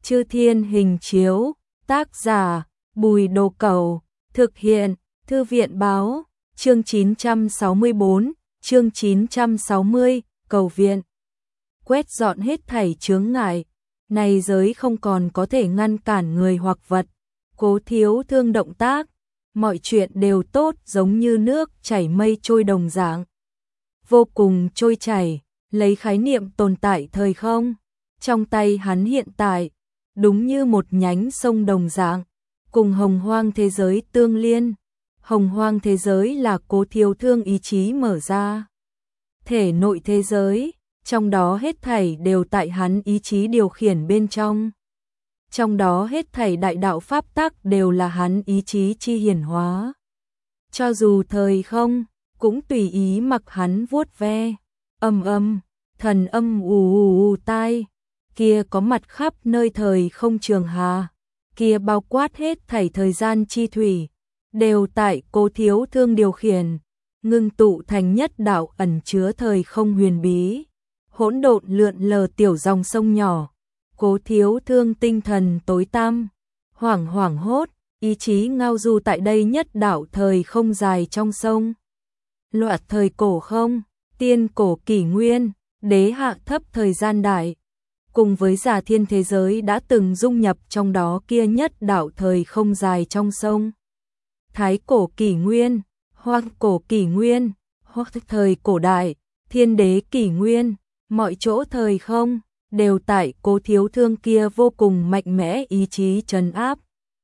Chư Thiên Hình Chiếu, tác giả Bùi Đồ Cẩu, thực hiện Thư viện báo, chương 964, chương 960, cầu viện. Quét dọn hết thảy chướng ngại, này giới không còn có thể ngăn cản người hoặc vật. Cố Thiếu Thương động tác, mọi chuyện đều tốt giống như nước chảy mây trôi đồng dạng. Vô cùng trôi chảy, lấy khái niệm tồn tại thời không. Trong tay hắn hiện tại, đúng như một nhánh sông đồng dạng, cùng hồng hoang thế giới tương liên. Hồng hoang thế giới là Cố Thiếu Thương ý chí mở ra. Thể nội thế giới, trong đó hết thảy đều tại hắn ý chí điều khiển bên trong. Trong đó hết thảy đại đạo pháp tắc đều là hắn ý chí chi hiển hóa. Cho dù thời không, cũng tùy ý mặc hắn vuốt ve. Thần âm ù tai, kia có mặt khắp nơi thời không trường hà, kia bao quát hết thảy thời gian chi thủy, đều tại Cố Thiếu Thương điều khiển, ngưng tụ thành nhất đạo ẩn chứa thời không huyền bí, hỗn độn lượn lờ tiểu dòng sông nhỏ. Cố Thiếu Thương tinh thần tối tăm, hoảng hốt, ý chí ngao du tại đây nhất đạo thời không dài trong sông. Loạt thời cổ không, tiên cổ kỷ nguyên, đế hạ thấp thời gian đại, cùng với giả thiên thế giới đã từng dung nhập trong đó kia nhất đạo thời không dài trong sông. Thái cổ kỷ nguyên, hoang cổ kỷ nguyên, hoặc thời cổ đại, thiên đế kỷ nguyên, mọi chỗ thời không, đều tại Cố Thiếu Thương kia vô cùng mạnh mẽ ý chí trấn áp.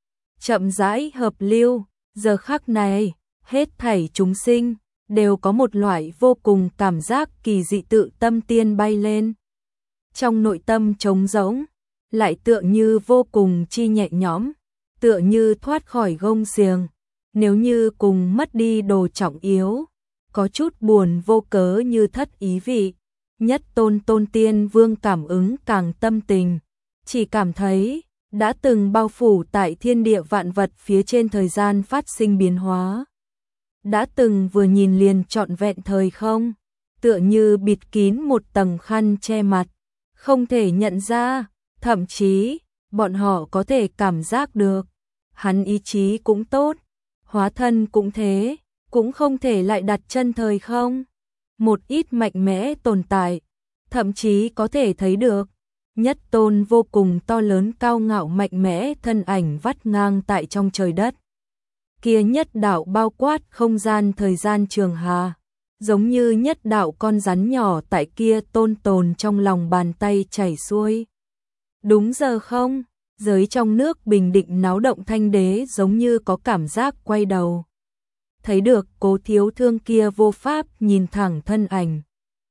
Chậm rãi hợp lưu, giờ khắc này, hết thảy chúng sinh, đều có một loại vô cùng cảm giác kỳ dị tự tâm tiên bay lên. Trong nội tâm trống rỗng, lại tựa như vô cùng chi nhẹ nhõm, tựa như thoát khỏi gông xiềng, nếu như cùng mất đi đồ trọng yếu, có chút buồn vô cớ như thất ý vị. Nhất tôn tiên vương cảm ứng càng tâm tình, chỉ cảm thấy đã từng bao phủ tại thiên địa vạn vật phía trên thời gian phát sinh biến hóa. Đã từng vừa nhìn liền trọn vẹn thời không, tựa như bịt kín một tầng khăn che mặt, không thể nhận ra, thậm chí bọn họ có thể cảm giác được. Hắn ý chí cũng tốt, hóa thân cũng thế, cũng không thể lại đặt chân thời không. Một ít mạnh mẽ tồn tại, thậm chí có thể thấy được, nhất tôn vô cùng to lớn cao ngạo mạnh mẽ thân ảnh vắt ngang tại trong trời đất. Kia nhất đạo bao quát không gian thời gian trường hà, giống như nhất đạo con rắn nhỏ tại kia tồn trong lòng bàn tay chảy xuôi. Đúng giờ không, giới trong nước bình định náo động thanh đế giống như có cảm giác quay đầu. Thấy được Cố Thiếu Thương kia vô pháp nhìn thẳng thân ảnh.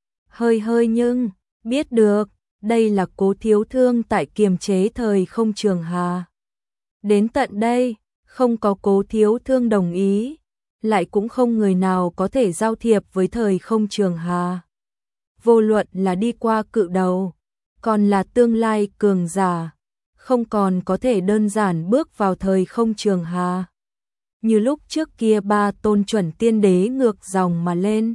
Hơi nhưng, biết được, đây là Cố Thiếu Thương tại kiềm chế thời không trường hà. Đến tận đây, không có Cố Thiếu Thương đồng ý, lại cũng không người nào có thể giao thiệp với thời không trường hà. Vô luận là đi qua cự đầu, còn là tương lai cường giả, không còn có thể đơn giản bước vào thời không trường hà. Như lúc trước kia ba tôn chuẩn tiên đế ngược dòng mà lên.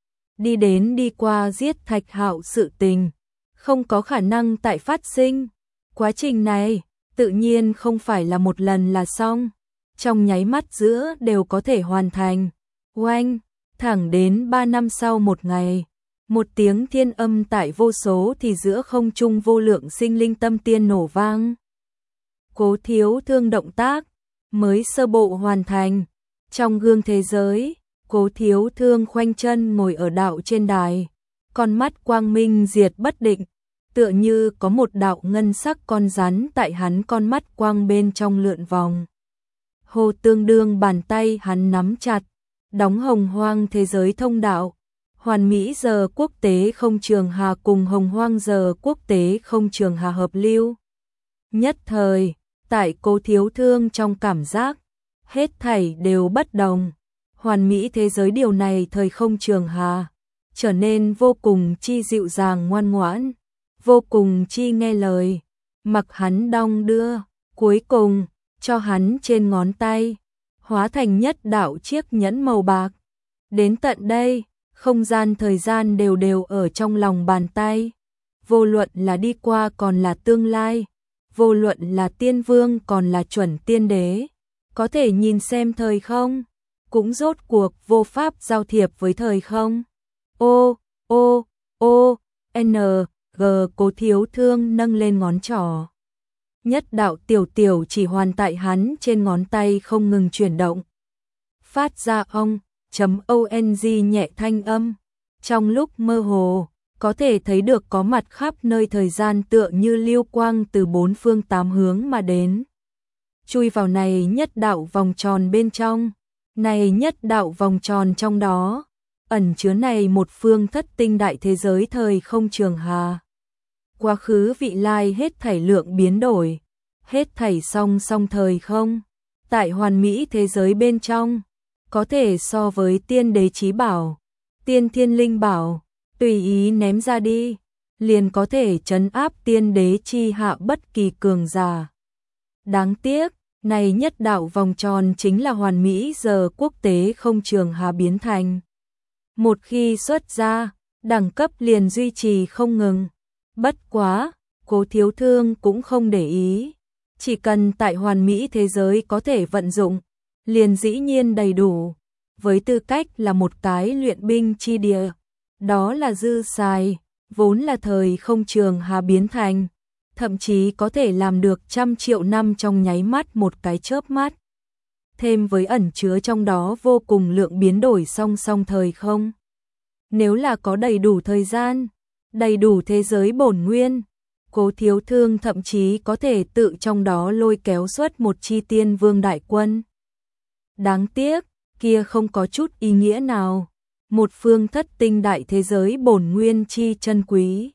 Đi qua giết Thạch Hạo sự tình, không có khả năng tại phát sinh. Quá trình này, tự nhiên không phải là một lần là xong. Trong nháy mắt giữa đều có thể hoàn thành. Oanh, thẳng đến 3 năm sau một ngày. Một tiếng thiên âm tại vô số thì giữa không trung vô lượng sinh linh tâm tiên nổ vang. Cố Thiếu Thương động tác mới sơ bộ hoàn thành. Trong gương thế giới, Cố Thiếu Thương khoanh chân ngồi ở đạo trên đài, con mắt quang minh diệt bất định, tựa như có một đạo ngân sắc con rắn tại hắn con mắt quang bên trong lượn vòng. Hồ tương đương bàn tay hắn nắm chặt, đóng hồng hoang thế giới thông đạo, hoàn mỹ giờ quốc tế không trường hà cùng hồng hoang giờ quốc tế không trường hà hợp lưu. Nhất thời, tại Cố Thiếu Thương trong cảm giác, hết thảy đều bất đồng. Hoàn mỹ thế giới điều này thời không trường hà, trở nên vô cùng chi dịu dàng ngoan ngoãn, vô cùng chi nghe lời, mặc hắn đong đưa, cuối cùng, cho hắn trên ngón tay, hóa thành nhất đạo chiếc nhẫn màu bạc. Đến tận đây, không gian thời gian đều ở trong lòng bàn tay, vô luận là đi qua còn là tương lai, vô luận là tiên vương còn là chuẩn tiên đế, có thể nhìn xem thời không, cũng rốt cuộc vô pháp giao thiệp với thời không. Ô, ô, ô, n, g. Cố Thiếu Thương nâng lên ngón trỏ. Nhất đạo tiểu tiểu chỉ hoàn tại hắn trên ngón tay không ngừng chuyển động. Phát ra ong nhẹ thanh âm. Trong lúc mơ hồ, có thể thấy được có mặt khắp nơi thời gian tựa như lưu quang từ bốn phương tám hướng mà đến. Chui vào này nhất đạo vòng tròn bên trong. Này nhất đạo vòng tròn trong đó, ẩn chứa này một phương thất tinh đại thế giới thời không trường hà. Quá khứ vị lai hết thảy lượng biến đổi, hết thảy song song thời không. Tại hoàn mỹ thế giới bên trong, có thể so với tiên đế chí bảo, tiên thiên linh bảo, tùy ý ném ra đi, liền có thể trấn áp tiên đế chi hạ bất kỳ cường giả. Đáng tiếc, này nhất đạo vòng tròn chính là hoàn mỹ giờ quốc tế không trường hà biến thành. Một khi xuất ra, đẳng cấp liền duy trì không ngừng. Bất quá, Cố Thiếu Thương cũng không để ý. Chỉ cần tại hoàn mỹ thế giới có thể vận dụng, liền dĩ nhiên đầy đủ. Với tư cách là một cái luyện binh chi địa, đó là dư xài, vốn là thời không trường hà biến thành. Thậm chí có thể làm được 100.000.000 năm trong nháy mắt một cái chớp mắt. Thêm với ẩn chứa trong đó vô cùng lượng biến đổi song song thời không. Nếu là có đầy đủ thời gian, đầy đủ thế giới bổn nguyên, Cố Thiếu Thương thậm chí có thể tự trong đó lôi kéo xuất một chi tiên vương đại quân. Đáng tiếc, kia không có chút ý nghĩa nào. Một phương thất tinh đại thế giới bổn nguyên chi chân quý.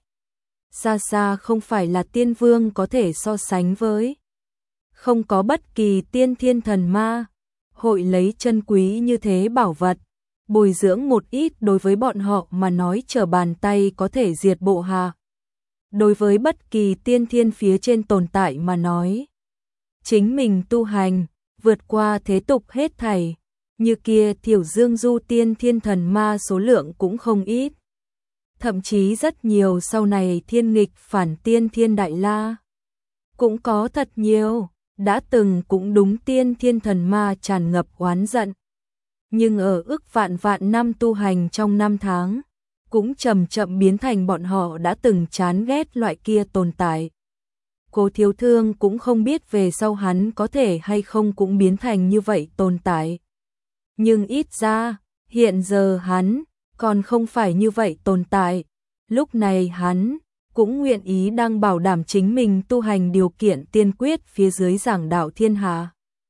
Xa xa không phải là tiên vương có thể so sánh với. Không có bất kỳ tiên thiên thần ma, hội lấy chân quý như thế bảo vật, bồi dưỡng một ít đối với bọn họ mà nói trở bàn tay có thể diệt bộ hạ. Đối với bất kỳ tiên thiên phía trên tồn tại mà nói, chính mình tu hành, vượt qua thế tục hết thảy, như kia Thiểu Dương Du tiên thiên thần ma số lượng cũng không ít. Thậm chí rất nhiều sau này thiên nghịch phản tiên thiên đại la. Cũng có thật nhiều, đã từng cũng đúng tiên thiên thần ma tràn ngập oán giận. Nhưng ở ức vạn vạn năm tu hành trong năm tháng, cũng chậm chậm biến thành bọn họ đã từng chán ghét loại kia tồn tại. Cố Thiếu Thương cũng không biết về sau hắn có thể hay không cũng biến thành như vậy tồn tại. Nhưng ít ra, hiện giờ hắn còn không phải như vậy tồn tại. Lúc này hắn cũng nguyện ý đang bảo đảm chính mình tu hành điều kiện tiên quyết phía dưới giảng đạo thiên hạ.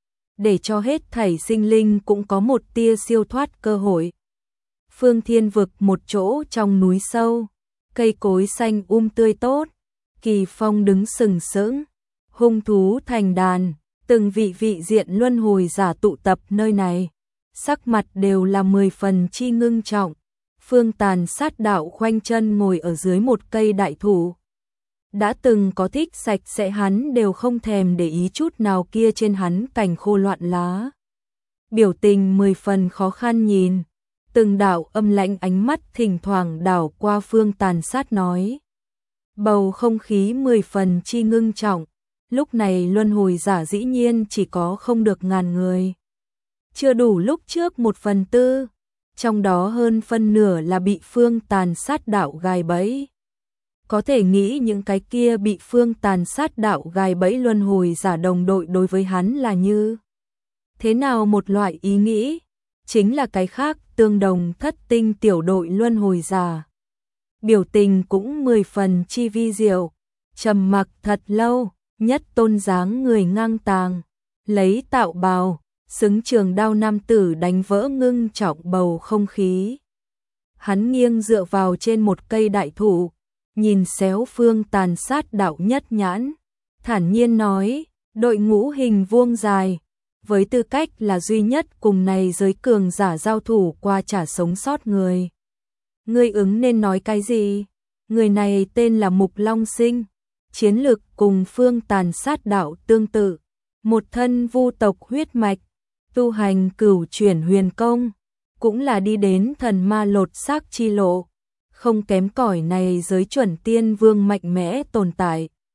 Để cho hết thảy sinh linh cũng có một tia siêu thoát cơ hội. Phương Thiên Vực một chỗ trong núi sâu, cây cối xanh tươi tốt, kỳ phong đứng sừng sững, hung thú thành đàn, từng vị diện luân hồi giả tụ tập nơi này. Sắc mặt đều là 10 phần chi ngưng trọng. Phương Tàn Sát Đạo khoanh chân ngồi ở dưới một cây đại thụ. Đã từng có thích sạch sẽ hắn đều không thèm để ý chút nào kia trên hắn cành khô loạn lá. Biểu tình 10 phần khó khăn nhìn, từng đạo âm lãnh ánh mắt thỉnh thoảng đảo qua Phương Tàn Sát nói. Bầu không khí 10 phần chi ngưng trọng, lúc này luân hồi giả dĩ nhiên chỉ có không được ngàn người. Chưa đủ lúc trước 1/4, trong đó hơn phân nửa là bị Phương Tàn Sát Đạo gài bẫy. Có thể nghĩ những cái kia bị Phương Tàn Sát Đạo gài bẫy luân hồi giả đồng đội đối với hắn là như thế nào một loại ý nghĩ, chính là cái khác tương đồng thất tinh tiểu đội luân hồi giả. Biểu tình cũng 10 phần chi vi diệu, trầm mặc thật lâu, nhất tôn dáng người ngang tàng, lấy tạo bào, xứng trường đao nam tử đánh vỡ ngưng trọng bầu không khí. Hắn nghiêng dựa vào trên một cây đại thụ, nhìn xéo Phương Tàn Sát Đạo nhất nhãn, thản nhiên nói, đội ngũ hình vuông dài, với tư cách là duy nhất cùng này giới cường giả giao thủ qua trả sống sót người. Ngươi ứng nên nói cái gì? Người này tên là Mục Long Sinh, chiến lực cùng Phương Tàn Sát Đạo tương tự, một thân vu tộc huyết mạch, tu hành cửu chuyển huyền công, cũng là đi đến thần ma lột xác chi lộ, không kém cỏi này giới chuẩn tiên vương mạnh mẽ tồn tại.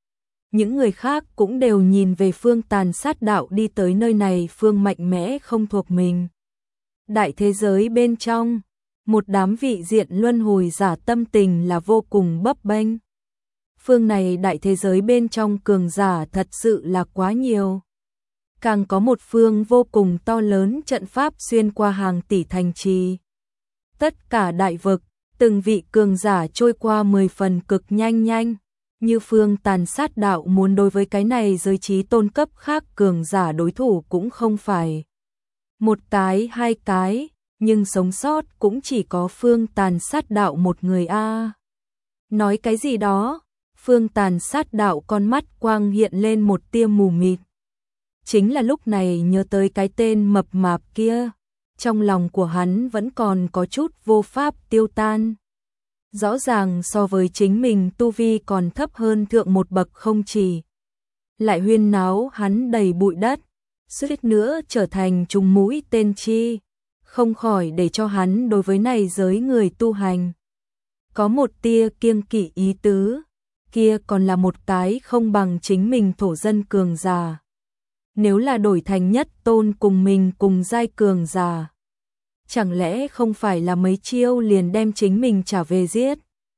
những người khác cũng đều nhìn về phương Tàn Sát Đạo đi tới nơi này, phương mạnh mẽ không thuộc mình. Đại thế giới bên trong, một đám vị diện luân hồi giả tâm tình là vô cùng bấp bênh. Phương này đại thế giới bên trong cường giả thật sự là quá nhiều. Càng có một phương vô cùng to lớn trận pháp xuyên qua hàng tỷ thành trì. Tất cả đại vực, từng vị cường giả trôi qua 10 phần cực nhanh. Như phương Tàn Sát Đạo muốn đối với cái này giới trí tôn cấp khác cường giả đối thủ cũng không phải một cái hai cái, nhưng sống sót cũng chỉ có phương Tàn Sát Đạo một người a. Nói cái gì đó, phương Tàn Sát Đạo con mắt quang hiện lên một tia mù mịt. Chính là lúc này nhớ tới cái tên mập mạp kia, trong lòng của hắn vẫn còn có chút vô pháp tiêu tan. Rõ ràng so với chính mình tu vi còn thấp hơn thượng một bậc không chỉ. Lại huyên náo hắn đầy bụi đất, suýt nữa trở thành trùng mũi tên chi, không khỏi để cho hắn đối với này giới người tu hành có một tia kiêng kỵ ý tứ, kia còn là một cái không bằng chính mình thổ dân cường giả. Nếu là đổi thành nhất tôn cùng mình cùng giai cường giả, chẳng lẽ không phải là mấy chiêu liền đem chính mình trả về giết?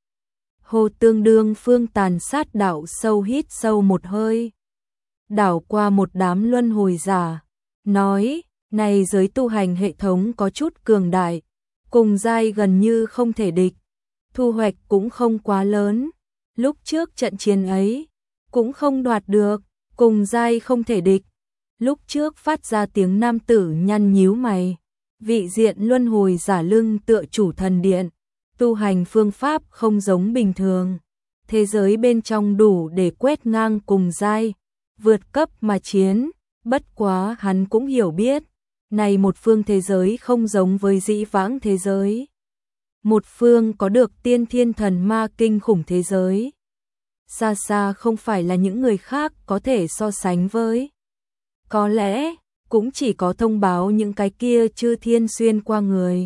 Hồ Tương Đương phương Tàn Sát Đạo sâu hít sâu một hơi, đảo qua một đám luân hồi giả, nói, này giới tu hành hệ thống có chút cường đại, cùng giai gần như không thể địch, thu hoạch cũng không quá lớn, lúc trước trận chiến ấy, cũng không đoạt được, cùng giai không thể địch, lúc trước phát ra tiếng nam tử nhăn nhíu mày, vị diện luân hồi giả lưng tựa chủ thần điện, tu hành phương pháp không giống bình thường, thế giới bên trong đủ để quét ngang cùng giai, vượt cấp mà chiến, bất quá hắn cũng hiểu biết, này một phương thế giới không giống với dĩ vãng thế giới. Một phương có được tiên thiên thần ma kinh khủng thế giới. Xa xa không phải là những người khác có thể so sánh với. Có lẽ, cũng chỉ có thông báo những cái kia chư thiên xuyên qua người.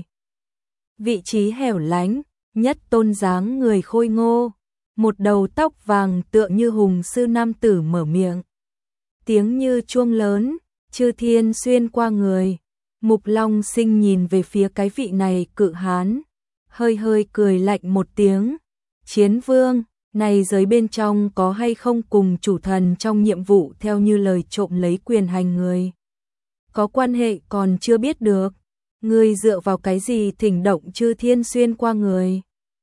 Vị trí hẻo lánh, nhất tôn dáng người khôi ngô, một đầu tóc vàng tựa như hùng sư nam tử mở miệng. Tiếng như chuông lớn, chư thiên xuyên qua người. Mục Long Sinh nhìn về phía cái vị này cự hán, hơi hơi cười lạnh một tiếng. Chiến vương, này giới bên trong có hay không cùng chủ thần trong nhiệm vụ theo như lời trộm lấy quyền hành người? Có quan hệ còn chưa biết được, ngươi dựa vào cái gì thỉnh động chư thiên xuyên qua người?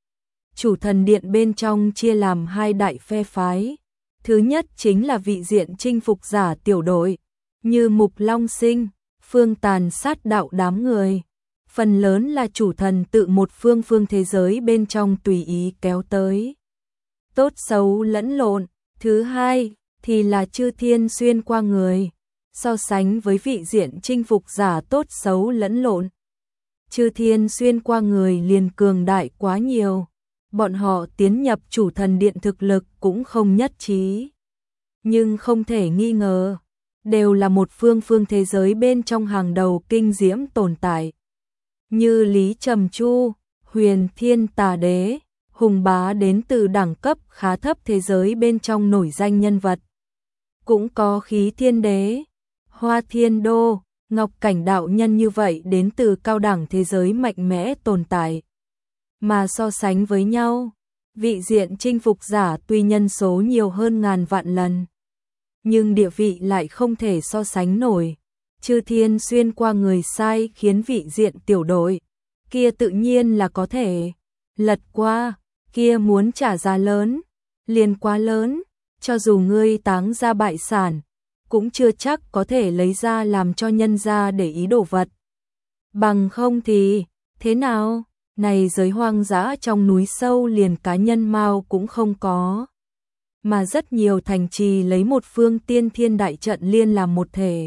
Chủ thần điện bên trong chia làm hai đại phe phái. Thứ nhất chính là vị diện chinh phục giả tiểu đội, như Mục Long Sinh, phương Tàn Sát Đạo đám người. Phần lớn là chủ thần tự một phương thế giới bên trong tùy ý kéo tới. Tốt xấu lẫn lộn. Thứ hai thì là chư thiên xuyên qua người. So sánh với vị diện chinh phục giả tốt xấu lẫn lộn, chư thiên xuyên qua người liền cường đại quá nhiều. Bọn họ tiến nhập chủ thần điện thực lực cũng không nhất trí. Nhưng không thể nghi ngờ, đều là một phương thế giới bên trong hàng đầu kinh diễm tồn tại. Như Lý Trầm Chu, Huyền Thiên Tà Đế, Hùng Bá đến từ đẳng cấp khá thấp thế giới bên trong nổi danh nhân vật. Cũng có Khí Thiên Đế, Hoa Thiên Đô, Ngọc Cảnh đạo nhân như vậy đến từ cao đẳng thế giới mạnh mẽ tồn tại. Mà so sánh với nhau, vị diện chinh phục giả tuy nhân số nhiều hơn ngàn vạn lần, nhưng địa vị lại không thể so sánh nổi. Chư thiên xuyên qua người sai khiến vị diện tiểu đội, kia tự nhiên là có thể lật qua, kia muốn trả giá lớn, liền quá lớn, cho dù ngươi táng ra bại sản, cũng chưa chắc có thể lấy ra làm cho nhân gia để ý đồ vật. Bằng không thì, thế nào? Này giới hoang dã trong núi sâu liền cá nhân mao cũng không có. Mà rất nhiều thành trì lấy một phương tiên thiên đại trận liên làm một thể.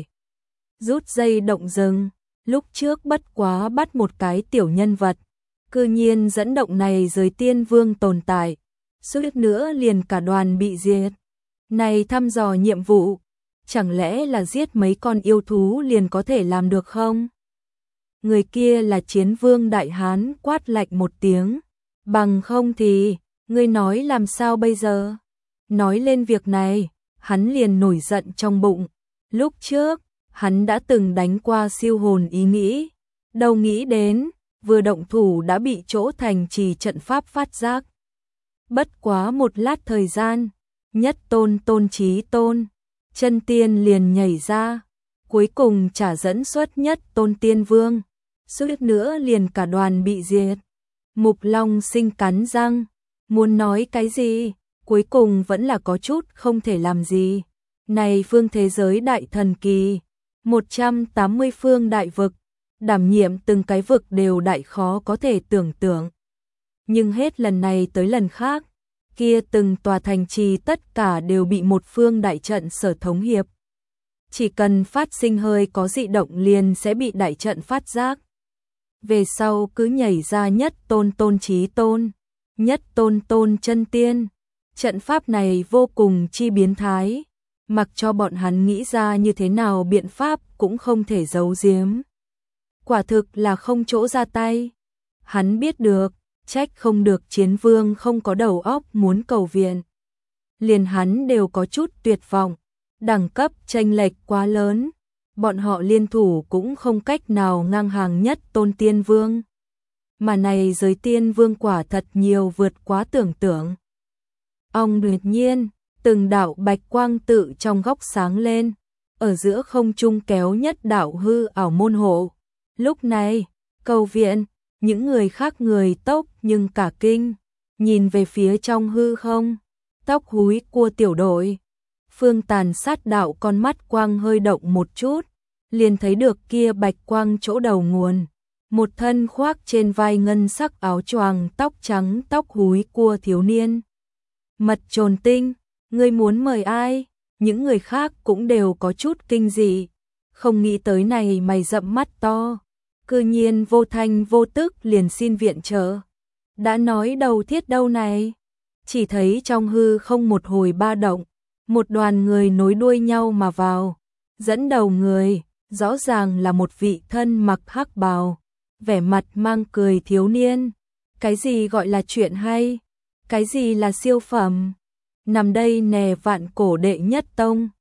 Rút dây động rừng, lúc trước bất quá bắt một cái tiểu nhân vật. Cư nhiên dẫn động này giới tiên vương tồn tại. Suýt nữa liền cả đoàn bị diệt. Này thăm dò nhiệm vụ, chẳng lẽ là giết mấy con yêu thú liền có thể làm được không? Người kia là Chiến Vương Đại Hán quát lạnh một tiếng. Bằng không thì, ngươi nói làm sao bây giờ? Nói lên việc này, hắn liền nổi giận trong bụng. Lúc trước, hắn đã từng đánh qua siêu hồn ý nghĩ, đâu nghĩ đến, vừa động thủ đã bị chỗ thành trì trận pháp phát giác. Bất quá một lát thời gian, nhất tôn tôn chí tôn, chân tiên liền nhảy ra, cuối cùng trả dẫn xuất nhất tôn tiên vương, suýt nữa liền cả đoàn bị diệt. Mục Long Sinh cắn răng, muốn nói cái gì, cuối cùng vẫn là có chút không thể làm gì. Này phương thế giới đại thần kỳ, 180 phương đại vực, đảm nhiệm từng cái vực đều đại khó có thể tưởng tượng. Nhưng hết lần này tới lần khác, kia từng tòa thành trì tất cả đều bị một phương đại trận sở thống hiệp. Chỉ cần phát sinh hơi có dị động liền sẽ bị đại trận phát giác. Về sau cứ nhảy ra nhất tôn tôn chí tôn, nhất tôn tôn chân tiên. Trận pháp này vô cùng chi biến thái, mặc cho bọn hắn nghĩ ra như thế nào biện pháp cũng không thể giấu giếm. Quả thực là không chỗ ra tay. Hắn biết được, trách không được Chiến Vương không có đầu óc muốn cầu viện. Liền hắn đều có chút tuyệt vọng, đẳng cấp chênh lệch quá lớn, bọn họ liên thủ cũng không cách nào ngang hàng nhất tôn tiên vương. Mà này giới tiên vương quả thật nhiều vượt quá tưởng tượng. Ông đột nhiên, từng đạo bạch quang tự trong góc sáng lên, ở giữa không trung kéo nhất đạo hư ảo môn hộ. Lúc này, cầu viện, những người khác người tốc nhưng cả kinh, nhìn về phía trong hư không, tóc húi cua tiểu đội. Phương Tàn sát đạo con mắt quang hơi động một chút, liền thấy được kia bạch quang chỗ đầu nguồn. Một thân khoác trên vai ngân sắc áo choàng tóc trắng tóc húi cua thiếu niên. Mật Trồn Tinh, ngươi muốn mời ai? Những người khác cũng đều có chút kinh dị, không nghĩ tới này mày rậm mắt to, cư nhiên vô thanh vô tức liền xin viện trợ. Đã nói đầu thiết đâu này, chỉ thấy trong hư không một hồi ba động, một đoàn người nối đuôi nhau mà vào, dẫn đầu người, rõ ràng là một vị thân mặc hắc bào, vẻ mặt mang cười thiếu niên. Cái gì gọi là chuyện hay? Cái gì là siêu phẩm? Nằm đây nè vạn cổ đệ nhất tông,